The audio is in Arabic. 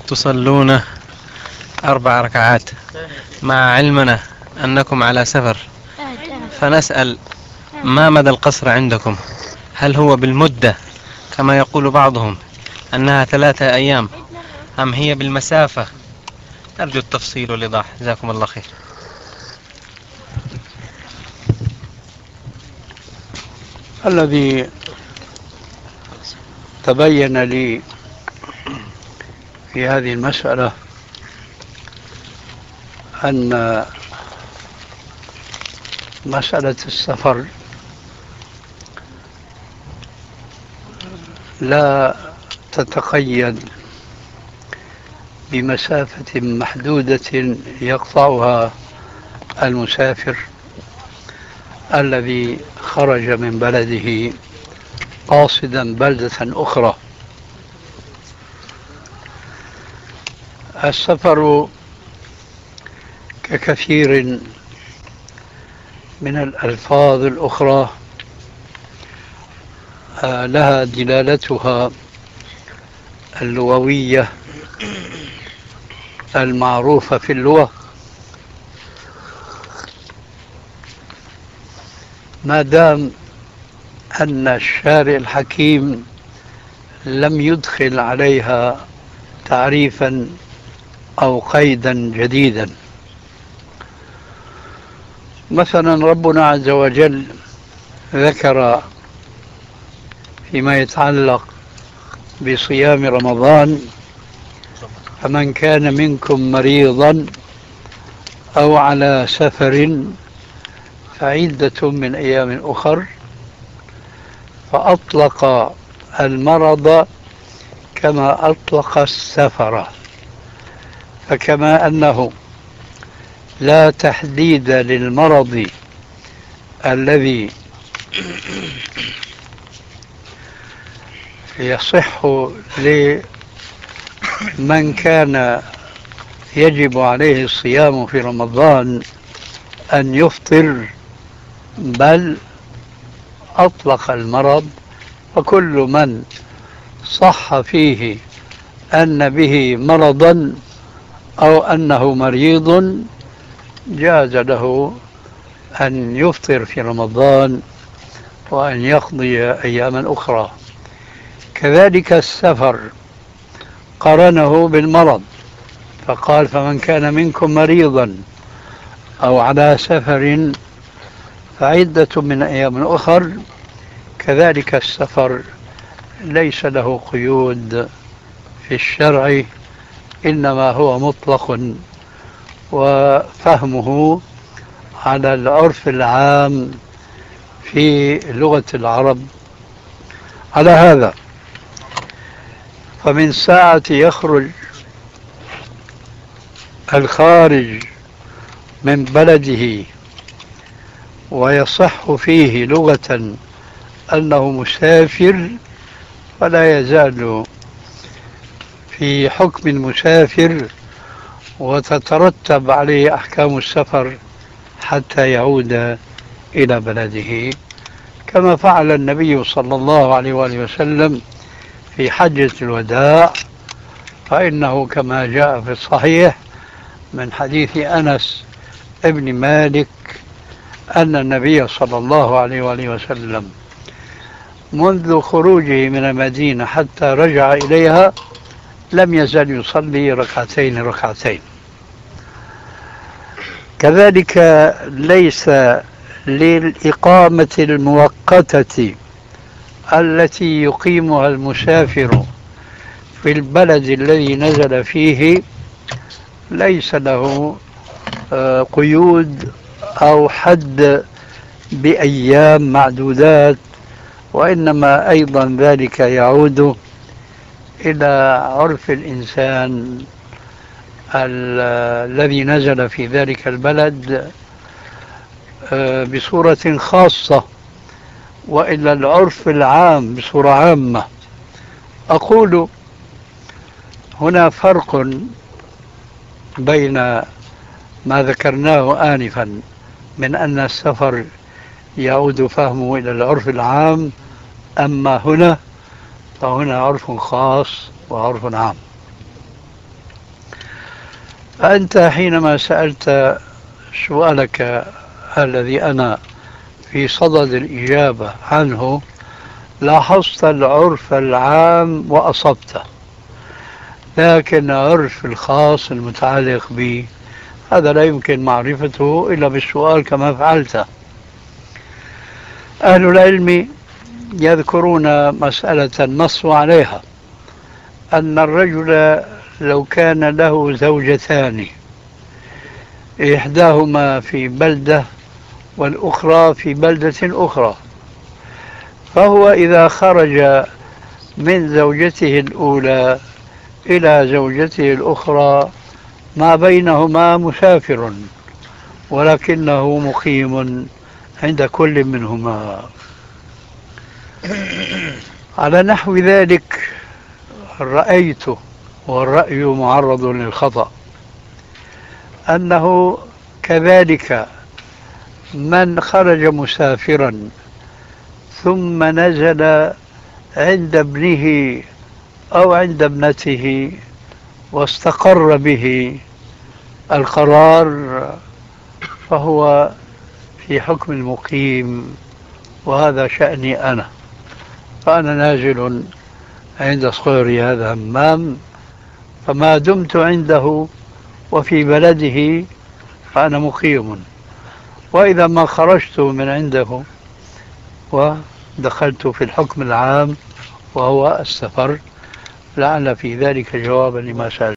تصلون 4 ركعات مع علمنا أنكم على سفر، فنسأل ما مدى القصر عندكم؟ هل هو بالمدة كما يقول بعضهم أنها 3 أيام، أم هي بالمسافة؟ أرجو التفصيل والإيضاح، جزاكم الله خير. الذي تبين لي في هذه المسألة أن مسألة السفر لا تتقيد بمسافة محدودة يقطعها المسافر الذي خرج من بلده قاصدا بلدة أخرى. السفر ككثير من الألفاظ الأخرى لها دلالتها اللغوية المعروفة في اللغة، ما دام أن الشارع الحكيم لم يدخل عليها تعريفا أو قيدا جديدا. مثلا ربنا عز وجل ذكر فيما يتعلق بصيام رمضان: فمن كان منكم مريضا أو على سفر فعدة من أيام أخر، فأطلق المرض كما أطلق السفر. فكما أنه لا تحديد للمرض الذي يصح لمن كان يجب عليه الصيام في رمضان أن يفطر، بل أطلق المرض، فكل من صح فيه أن به مرضا أو أنه مريض جاز له أن يفطر في رمضان وأن يقضي أياما أخرى. كذلك السفر قرنه بالمرض فقال: فمن كان منكم مريضا أو على سفر فعدة من أيام أخر. كذلك السفر ليس له قيود في الشرع، إنما هو مطلق وفهمه على العرف العام في لغة العرب. على هذا فمن ساعة يخرج الخارج من بلده ويصح فيه لغة أنه مسافر، فلا يزال في حكم المسافر وتترتب عليه أحكام السفر حتى يعود إلى بلده، كما فعل النبي صلى الله عليه وآله وسلم في حجة الوداع. فإنه كما جاء في الصحيح من حديث أنس ابن مالك أن النبي صلى الله عليه وآله وسلم منذ خروجه من المدينة حتى رجع إليها لم يزل يصلي ركعتين. كذلك ليس للإقامة المؤقتة التي يقيمها المسافر في البلد الذي نزل فيه ليس له قيود أو حد بأيام معدودات، وإنما أيضا ذلك يعود إلى عرف الإنسان الذي نزل في ذلك البلد بصورة خاصة، وإلى العرف العام بصورة عامة. أقول هنا فرق بين ما ذكرناه آنفا من أن السفر يعود فهمه إلى العرف العام، أما هنا فهنا عرف خاص وعرف عام. أنت حينما سألت سؤالك الذي أنا في صدد الإجابة عنه لاحظت العرف العام وأصبته، لكن العرف الخاص المتعلق بي هذا لا يمكن معرفته إلا بالسؤال كما فعلت. أهل العلم يذكرون مسألة نصوا عليها، أن الرجل لو كان له زوجتان إحداهما في بلدة والأخرى في بلدة أخرى، فهو إذا خرج من زوجته الأولى إلى زوجته الأخرى ما بينهما مسافر ولكنه مقيم عند كل منهما. على نحو ذلك رأيت، والرأي معرض للخطأ، أنه كذلك من خرج مسافرا ثم نزل عند ابنه أو عند ابنته واستقر به القرار فهو في حكم المقيم، وهذا شأني أنا، فأنا نازل عند صغيري هذا همام، فما دمت عنده وفي بلده فأنا مقيم، وإذا ما خرجت من عنده ودخلت في الحكم العام وهو السفر. لعل في ذلك جوابا لما سألت.